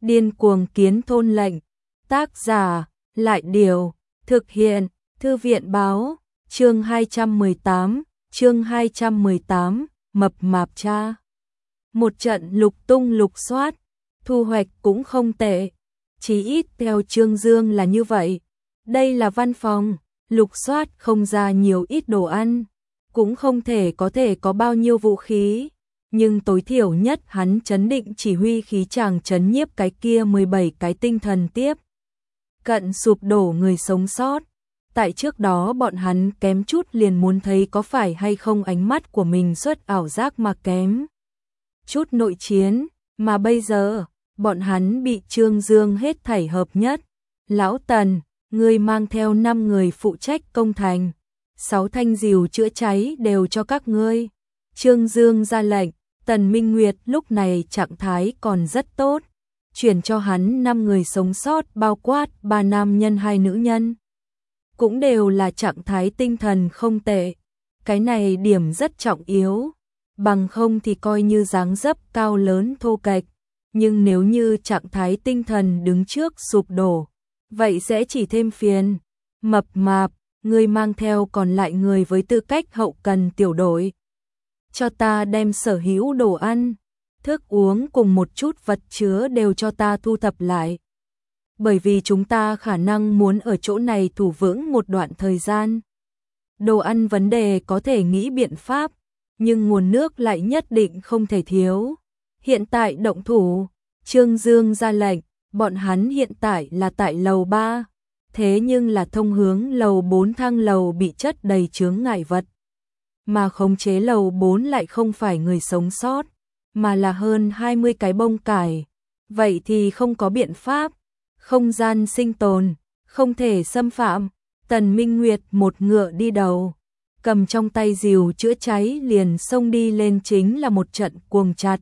Điên cuồng kiến thôn lệnh. Tác giả, Lại Điều. Thực hiện, Thư viện báo. Chương 218, mập mạp cha. Một trận lục tung lục soát, thu hoạch cũng không tệ. Chí ít theo Trương Dương là như vậy. Đây là văn phòng, lục soát không ra nhiều ít đồ ăn, cũng không thể có bao nhiêu vũ khí. Nhưng tối thiểu nhất hắn trấn định chỉ huy khí chàng trấn nhiếp cái kia 17 cái tinh thần tiếp cận sụp đổ người sống sót. Tại trước đó bọn hắn kém chút liền muốn thấy có phải hay không ánh mắt của mình xuất ảo giác mà kém chút nội chiến, mà bây giờ, bọn hắn bị Trương Dương hết thảy hợp nhất. Lão Tần, ngươi mang theo 5 người phụ trách công thành, 6 thanh rìu chữa cháy đều cho các ngươi. Trương Dương ra lệnh, Tần Minh Nguyệt lúc này trạng thái còn rất tốt, chuyển cho hắn 5 người sống sót bao quát 3 nam nhân 2 nữ nhân. Cũng đều là trạng thái tinh thần không tệ, cái này điểm rất trọng yếu, bằng không thì coi như dáng dấp cao lớn thô kệch, nhưng nếu như trạng thái tinh thần đứng trước sụp đổ, vậy sẽ chỉ thêm phiền. Mập mạp, ngươi mang theo còn lại người với tư cách hậu cần tiểu đội. Cho ta đem sở hữu đồ ăn, thức uống cùng một chút vật chứa đều cho ta thu thập lại. Bởi vì chúng ta khả năng muốn ở chỗ này thủ vững một đoạn thời gian. Đồ ăn vấn đề có thể nghĩ biện pháp, nhưng nguồn nước lại nhất định không thể thiếu. Hiện tại động thủ, Trương Dương ra lệnh, bọn hắn hiện tại là tại lầu 3, thế nhưng là thông hướng lầu 4 thang lầu bị chất đầy chướng ngại vật. Mà khống chế lầu 4 lại không phải người sống sót, mà là hơn 20 cái bông cải. Vậy thì không có biện pháp, không gian sinh tồn, không thể xâm phạm. Tần Minh Nguyệt một ngựa đi đầu, cầm trong tay rìu chữa cháy liền xông đi lên, chính là một trận cuồng chặt.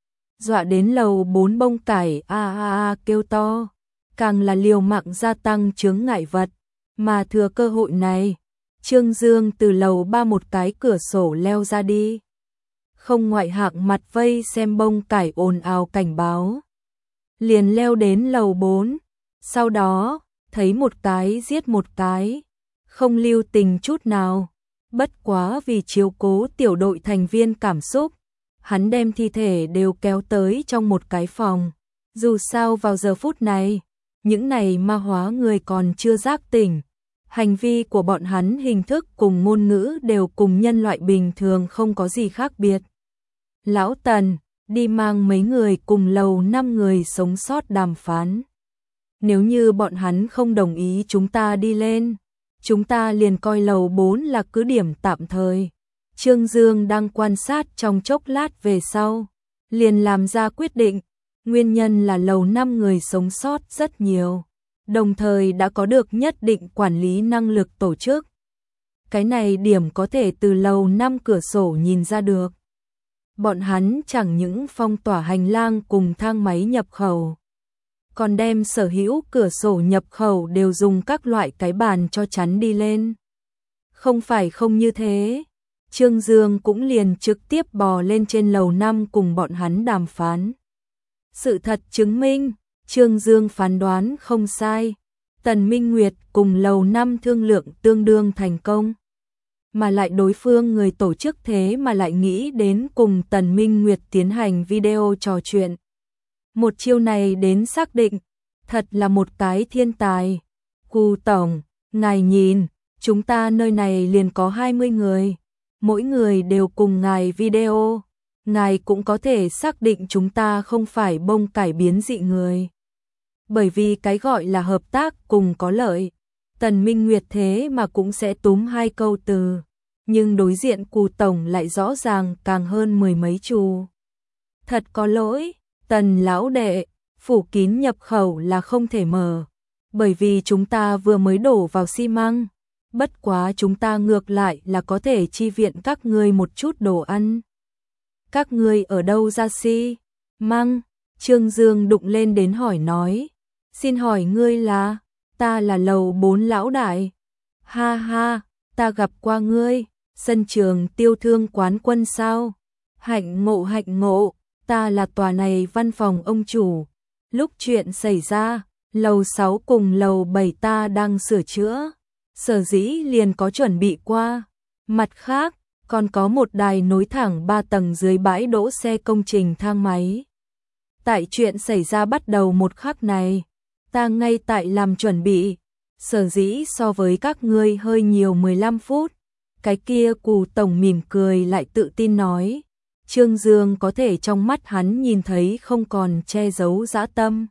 Dọa đến lầu 4 bông cải kêu to, càng là liều mạng gia tăng chướng ngại vật. Mà thừa cơ hội này, Trương Dương từ lầu 3 một cái cửa sổ leo ra đi. Không ngoại hạng mặt vây xem bông cải ồn ào cảnh báo. Liền leo đến lầu 4, sau đó, thấy một cái giết một cái, không lưu tình chút nào. Bất quá vì chiếu cố tiểu đội thành viên cảm xúc, hắn đem thi thể đều kéo tới trong một cái phòng. Dù sao vào giờ phút này, những này ma hóa người còn chưa giác tỉnh. Hành vi của bọn hắn hình thức cùng ngôn ngữ đều cùng nhân loại bình thường không có gì khác biệt. Lão Tần, đi mang mấy người cùng lầu 5 người sống sót đàm phán. Nếu như bọn hắn không đồng ý chúng ta đi lên, chúng ta liền coi lầu 4 là cứ điểm tạm thời. Trương Dương đang quan sát trong chốc lát về sau, liền làm ra quyết định. Nguyên nhân là lầu 5 người sống sót rất nhiều, đồng thời đã có được nhất định quản lý năng lực tổ chức. Cái này điểm có thể từ lầu 5 cửa sổ nhìn ra được. Bọn hắn chẳng những phong tỏa hành lang cùng thang máy nhập khẩu, còn đem sở hữu cửa sổ nhập khẩu đều dùng các loại cái bàn cho chắn đi lên. Không phải không như thế, Trương Dương cũng liền trực tiếp bò lên trên lầu 5 cùng bọn hắn đàm phán. Sự thật chứng minh, Trương Dương phán đoán không sai. Tần Minh Nguyệt cùng lầu 5 thương lượng tương đương thành công. Mà lại đối phương người tổ chức thế mà lại nghĩ đến cùng Tần Minh Nguyệt tiến hành video trò chuyện. Một chiêu này đến xác định, thật là một cái thiên tài. Cù tổng, ngài nhìn, chúng ta nơi này liền có 20 người, mỗi người đều cùng ngài video. Ngài cũng có thể xác định chúng ta không phải bông cải biến dị người. Bởi vì cái gọi là hợp tác cùng có lợi, Tần Minh Nguyệt thế mà cũng sẽ túm 2 câu từ. Nhưng đối diện Cù tổng lại rõ ràng càng hơn 10 mấy chù. Thật có lỗi, Tần lão đệ, phủ kín nhập khẩu là không thể mở, bởi vì chúng ta vừa mới đổ vào xi măng. Bất quá chúng ta ngược lại là có thể chi viện các ngươi một chút đồ ăn. Các ngươi ở đâu ra xi măng? Trương Dương đụng lên đến hỏi nói. Xin hỏi ngươi là? Ta là lầu 4 lão đại. Ha ha, ta gặp qua ngươi, sân trường tiêu thương quán quân sao? Hạnh ngộ, ta là tòa này văn phòng ông chủ. Lúc chuyện xảy ra, lầu 6 cùng lầu 7 ta đang sửa chữa, sở dĩ liền có chuẩn bị qua. Mặt khác, còn có một đài nối thẳng 3 tầng dưới bãi đỗ xe công trình thang máy. Tại chuyện xảy ra bắt đầu một khắc này, ta ngay tại làm chuẩn bị, sở dĩ so với các ngươi hơi nhiều 15 phút. Cái kia Cù tổng mỉm cười lại tự tin nói. Trương Dương có thể trong mắt hắn nhìn thấy không còn che giấu dã tâm.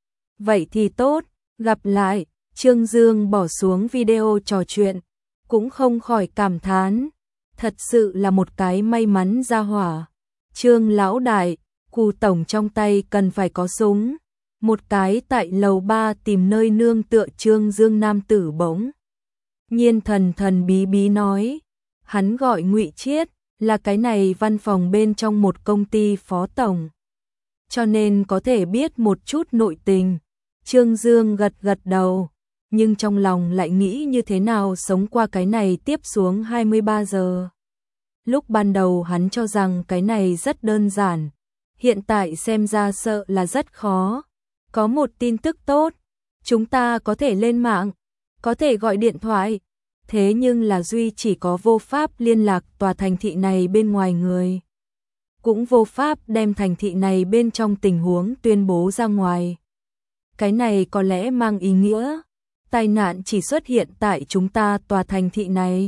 Vậy thì tốt, gặp lại. Trương Dương bỏ xuống video trò chuyện, cũng không khỏi cảm thán, thật sự là một cái may mắn ra hỏa. Trương lão đại, Cù tổng trong tay cần phải có súng. Một cái tại lầu 3 tìm nơi nương tựa Trương Dương nam tử bỗng nhiên thần thần bí bí nói, hắn gọi Ngụy Chiết, là cái này văn phòng bên trong một công ty phó tổng, cho nên có thể biết một chút nội tình. Trương Dương gật gật đầu, nhưng trong lòng lại nghĩ như thế nào sống qua cái này tiếp xuống 23 giờ. Lúc ban đầu hắn cho rằng cái này rất đơn giản, hiện tại xem ra sợ là rất khó. Có một tin tức tốt, chúng ta có thể lên mạng, có thể gọi điện thoại, thế nhưng là duy chỉ có vô pháp liên lạc tòa thành thị này bên ngoài người. Cũng vô pháp đem thành thị này bên trong tình huống tuyên bố ra ngoài. Cái này có lẽ mang ý nghĩa, tai nạn chỉ xuất hiện tại chúng ta tòa thành thị này.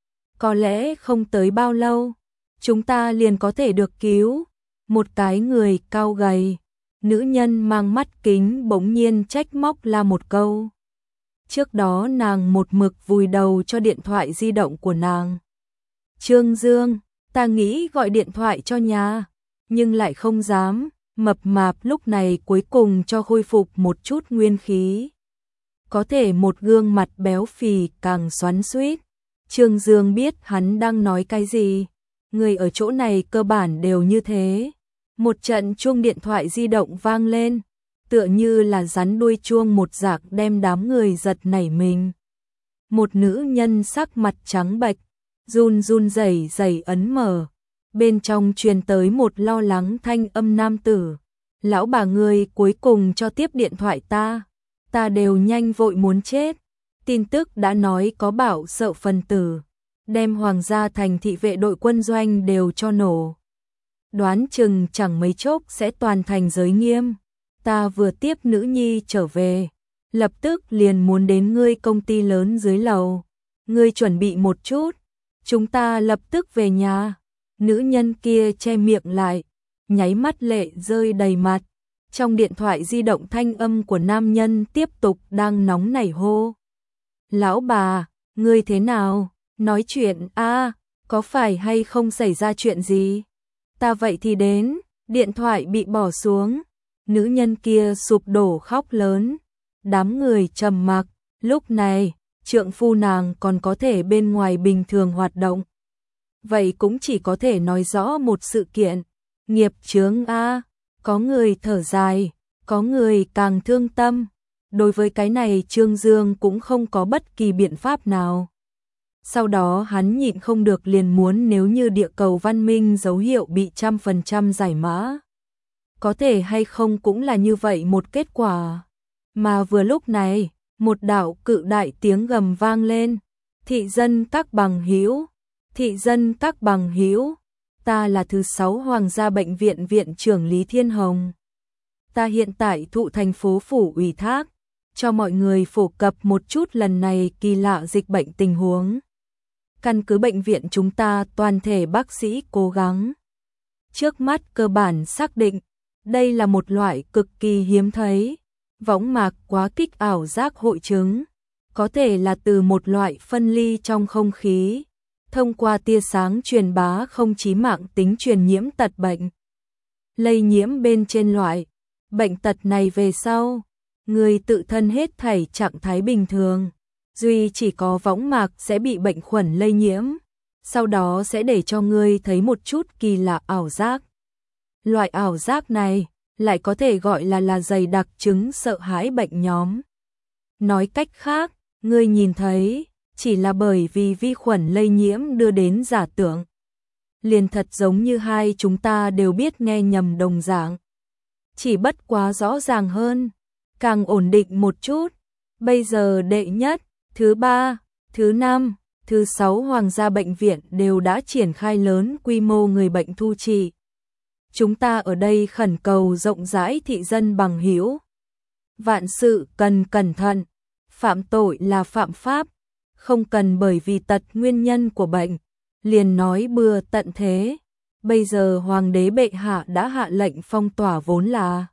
Có lẽ không tới bao lâu, chúng ta liền có thể được cứu. Một cái người cao gầy, nữ nhân mang mắt kính bỗng nhiên trách móc la một câu. Trước đó nàng một mực vùi đầu cho điện thoại di động của nàng. Trương Dương, ta nghĩ gọi điện thoại cho nhà, nhưng lại không dám. Mập mạp lúc này cuối cùng cho khôi phục một chút nguyên khí. Có thể một gương mặt béo phì càng xoắn xuýt. Trương Dương biết hắn đang nói cái gì. Người ở chỗ này cơ bản đều như thế. Một trận chuông điện thoại di động vang lên, tựa như là rắn đuôi chuông một rạc đem đám người giật nảy mình. Một nữ nhân sắc mặt trắng bệch, run run rẩy rẩy ấn mở. Bên trong truyền tới một lo lắng thanh âm nam tử. Lão bà ngươi cuối cùng cho tiếp điện thoại ta đều nhanh vội muốn chết. Tin tức đã nói có bảo sợ phần tử, đem hoàng gia thành thị vệ đội quân doanh đều cho nổ. Đoán chừng chẳng mấy chốc sẽ toàn thành giới nghiêm. Ta vừa tiếp nữ nhi trở về, lập tức liền muốn đến ngươi công ty lớn dưới lầu. Ngươi chuẩn bị một chút, chúng ta lập tức về nhà. Nữ nhân kia che miệng lại, nháy mắt lệ rơi đầy mặt. Trong điện thoại di động thanh âm của nam nhân tiếp tục đang nóng nảy hô. Lão bà, ngươi thế nào? Nói chuyện có phải hay không xảy ra chuyện gì? Ta vậy thì đến. Điện thoại bị bỏ xuống. Nữ nhân kia sụp đổ khóc lớn. Đám người trầm mặc. Lúc này, trượng phu nàng còn có thể bên ngoài bình thường hoạt động. Vậy cũng chỉ có thể nói rõ một sự kiện. Nghiệp chướng có người thở dài, có người càng thương tâm. Đối với cái này Trương Dương cũng không có bất kỳ biện pháp nào. Sau đó hắn nhịn không được liền muốn nếu như địa cầu văn minh dấu hiệu bị 100% giải mã. Có thể hay không cũng là như vậy một kết quả. Mà vừa lúc này, một đạo cự đại tiếng gầm vang lên. Thị dân các bằng hữu, thị dân các bằng hữu, ta là thứ 6 Hoàng gia bệnh viện viện trưởng Lý Thiên Hồng. Ta hiện tại thụ thành phố phủ ủy thác, cho mọi người phổ cập một chút lần này kỳ lạ dịch bệnh tình huống. Căn cứ bệnh viện chúng ta toàn thể bác sĩ cố gắng. Trước mắt cơ bản xác định, đây là một loại cực kỳ hiếm thấy, võng mạc quá kích ảo giác hội chứng, có thể là từ một loại phân ly trong không khí, thông qua tia sáng truyền bá không chí mạng tính truyền nhiễm tật bệnh. Lây nhiễm bên trên loại bệnh tật này về sau, người tự thân hết thảy trạng thái bình thường, duy chỉ có võng mạc sẽ bị bệnh khuẩn lây nhiễm, sau đó sẽ để cho ngươi thấy một chút kỳ lạ ảo giác. Loại ảo giác này lại có thể gọi là dày đặc chứng sợ hãi bệnh nhóm. Nói cách khác, ngươi nhìn thấy chỉ là bởi vì vi khuẩn lây nhiễm đưa đến giả tưởng. Liền thật giống như hai chúng ta đều biết nghe nhầm đồng dạng. chỉ bất quá rõ ràng hơn, càng ổn định một chút. Bây giờ đệ nhất, thứ ba, thứ năm, thứ sáu hoàng gia bệnh viện đều đã triển khai lớn quy mô người bệnh thu trị. Chúng ta ở đây khẩn cầu rộng rãi thị dân bằng hữu. Vạn sự cần cẩn thận, phạm tội là phạm pháp, không cần bởi vì tật nguyên nhân của bệnh, liền nói bừa tận thế. Bây giờ hoàng đế bệ hạ đã hạ lệnh phong tỏa vốn là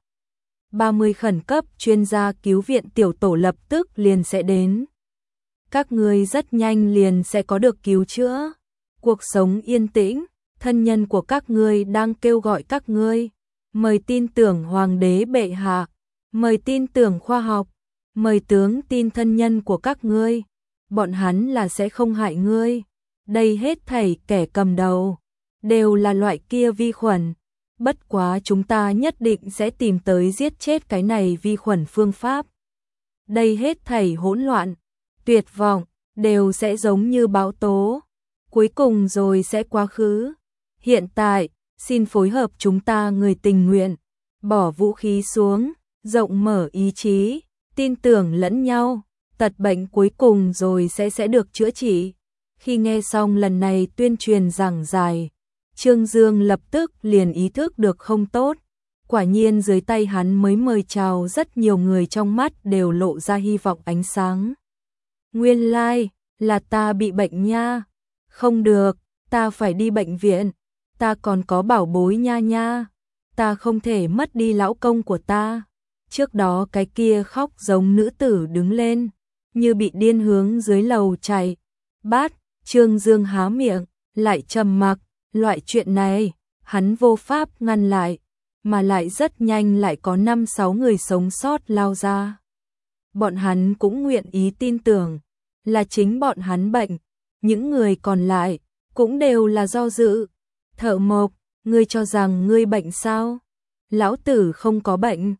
30 khẩn cấp, chuyên gia cứu viện tiểu tổ lập tức liền sẽ đến. Các ngươi rất nhanh liền sẽ có được cứu chữa. Cuộc sống yên tĩnh, thân nhân của các ngươi đang kêu gọi các ngươi. Mời tin tưởng hoàng đế bệ hạ, mời tin tưởng khoa học, mời tướng tin thân nhân của các ngươi. Bọn hắn là sẽ không hại ngươi. Đây hết thảy kẻ cầm đầu đều là loại kia vi khuẩn. Bất quá chúng ta nhất định sẽ tìm tới giết chết cái này vi khuẩn phương pháp. Đây hết thảy hỗn loạn, tuyệt vọng, đều sẽ giống như bão tố. Cuối cùng rồi sẽ quá khứ. Hiện tại, xin phối hợp chúng ta người tình nguyện, bỏ vũ khí xuống, rộng mở ý chí, tin tưởng lẫn nhau, tật bệnh cuối cùng rồi sẽ được chữa trị. Khi nghe xong lần này tuyên truyền giảng giải, Trương Dương lập tức liền ý thức được không tốt. Quả nhiên dưới tay hắn mới mời chào rất nhiều người, trong mắt đều lộ ra hy vọng ánh sáng. Nguyên lai, là ta bị bệnh nha. Không được, ta phải đi bệnh viện. Ta còn có bảo bối nha nha. Ta không thể mất đi lão công của ta. Trước đó cái kia khóc giống nữ tử đứng lên, như bị điên hướng dưới lầu chạy. Bát, Trương Dương há miệng, lại trầm mặc. Loại chuyện này, hắn vô pháp ngăn lại, mà lại rất nhanh lại có 5-6 người sống sót lao ra. Bọn hắn cũng nguyện ý tin tưởng, là chính bọn hắn bệnh, những người còn lại, cũng đều là do dự. Thợ mộc, ngươi cho rằng ngươi bệnh sao? Lão tử không có bệnh.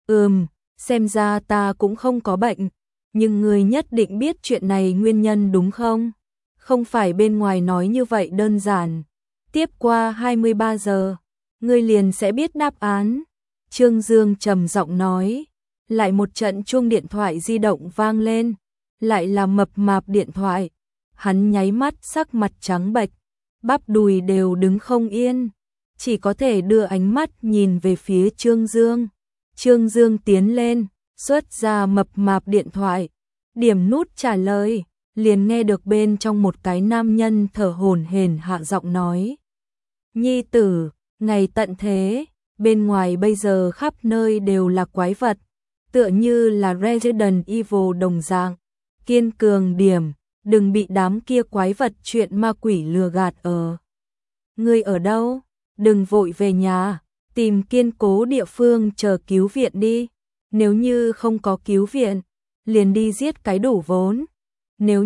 Xem ra ta cũng không có bệnh, nhưng ngươi nhất định biết chuyện này nguyên nhân đúng không? Không phải bên ngoài nói như vậy đơn giản. Tiếp qua 23 giờ, ngươi liền sẽ biết đáp án. Trương Dương trầm giọng nói. Lại một trận chuông điện thoại di động vang lên, lại là mập mạp điện thoại. Hắn nháy mắt sắc mặt trắng bệch, bắp đùi đều đứng không yên, chỉ có thể đưa ánh mắt nhìn về phía Trương Dương. Trương Dương tiến lên, xuất ra mập mạp điện thoại, điểm nút trả lời, liền nghe được bên trong một cái nam nhân thở hổn hển hạ giọng nói. Nhi tử, ngày tận thế, bên ngoài bây giờ khắp nơi đều là quái vật, tựa như là Resident Evil đồng dạng. Kiên cường điểm, đừng bị đám kia quái vật chuyện ma quỷ lừa gạt ở. Ngươi ở đâu? Đừng vội về nhà, tìm kiên cố địa phương chờ cứu viện đi. Nếu như không có cứu viện, liền đi giết cái đủ vốn. Nếu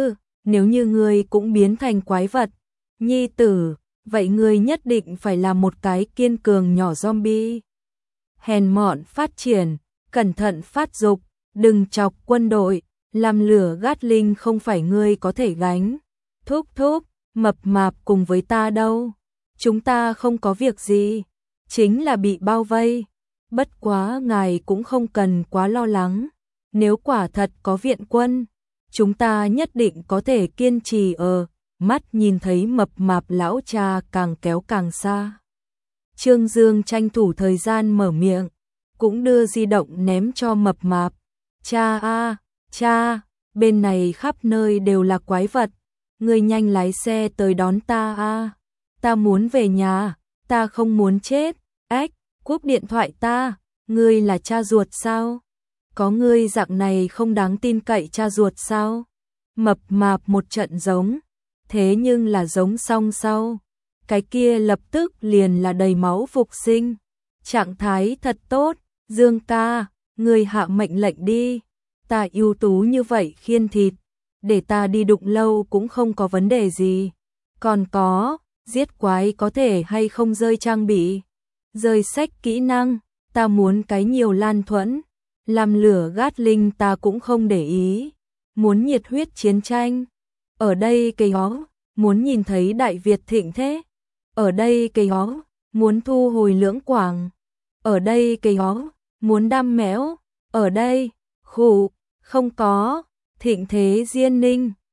như ngươi cũng biến thành quái vật, nhi tử, vậy ngươi nhất định phải là một cái kiên cường nhỏ zombie. Hèn mọn phát triển, cẩn thận phát dục, đừng chọc quân đội, làm lửa Gatling không phải ngươi có thể gánh. Thúc thúc, mập mạp cùng với ta đâu? Chúng ta không có việc gì, chính là bị bao vây. Bất quá ngài cũng không cần quá lo lắng, nếu quả thật có viện quân, chúng ta nhất định có thể kiên trì ở. Mắt nhìn thấy mập mạp lão cha càng kéo càng xa. Trương Dương tranh thủ thời gian mở miệng, cũng đưa di động ném cho mập mạp. Cha a, cha, bên này khắp nơi đều là quái vật, ngươi nhanh lái xe tới đón ta a. Ta muốn về nhà, ta không muốn chết. Ách, cúp điện thoại ta, ngươi là cha ruột sao? Có ngươi dạng này không đáng tin cậy cha ruột sao? Mập mạp một trận giống, thế nhưng là giống xong sau, cái kia lập tức liền là đầy máu phục sinh. Trạng thái thật tốt, Dương ca, ngươi hạ mệnh lệnh đi. Ta ưu tú như vậy khiên thịt, để ta đi đụng lâu cũng không có vấn đề gì. Còn có, giết quái có thể hay không rơi trang bị, rơi sách kỹ năng, ta muốn cái nhiều lan thuẫn. Làm lửa Gatling ta cũng không để ý. Muốn nhiệt huyết chiến tranh, ở đây cây hó, muốn nhìn thấy Đại Việt thịnh thế, ở đây cây hó, muốn thu hồi Lưỡng Quảng, ở đây cái ó, muốn đăm méo, ở đây, khụ, không có, Thịnh Thế Diên Ninh.